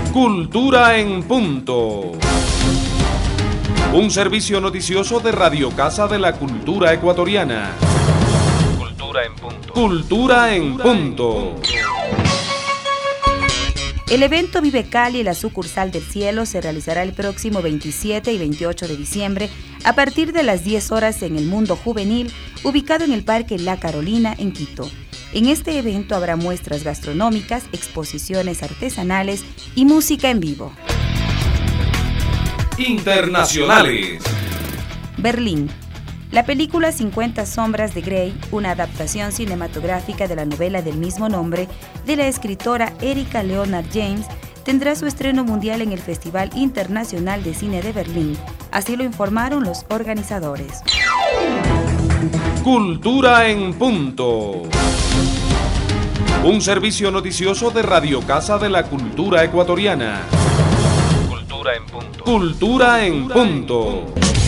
Cultura en Punto. Un servicio noticioso de Radio Casa de la Cultura Ecuatoriana. Cultura en Punto. Cultura en Punto. El evento Vive Cali, la sucursal del cielo, se realizará el próximo 27 y 28 de diciembre a partir de las 10 horas en el Mundo Juvenil, ubicado en el Parque La Carolina, en Quito. En este evento habrá muestras gastronómicas, exposiciones artesanales y música en vivo. Internacionales. Berlín. La película 50 sombras de Grey, una adaptación cinematográfica de la novela del mismo nombre de la escritora Erika Leonard James, tendrá su estreno mundial en el Festival Internacional de Cine de Berlín. Así lo informaron los organizadores. Cultura en Punto. Un servicio noticioso de Radio Casa de la Cultura Ecuatoriana. Cultura en Punto. Cultura en Punto.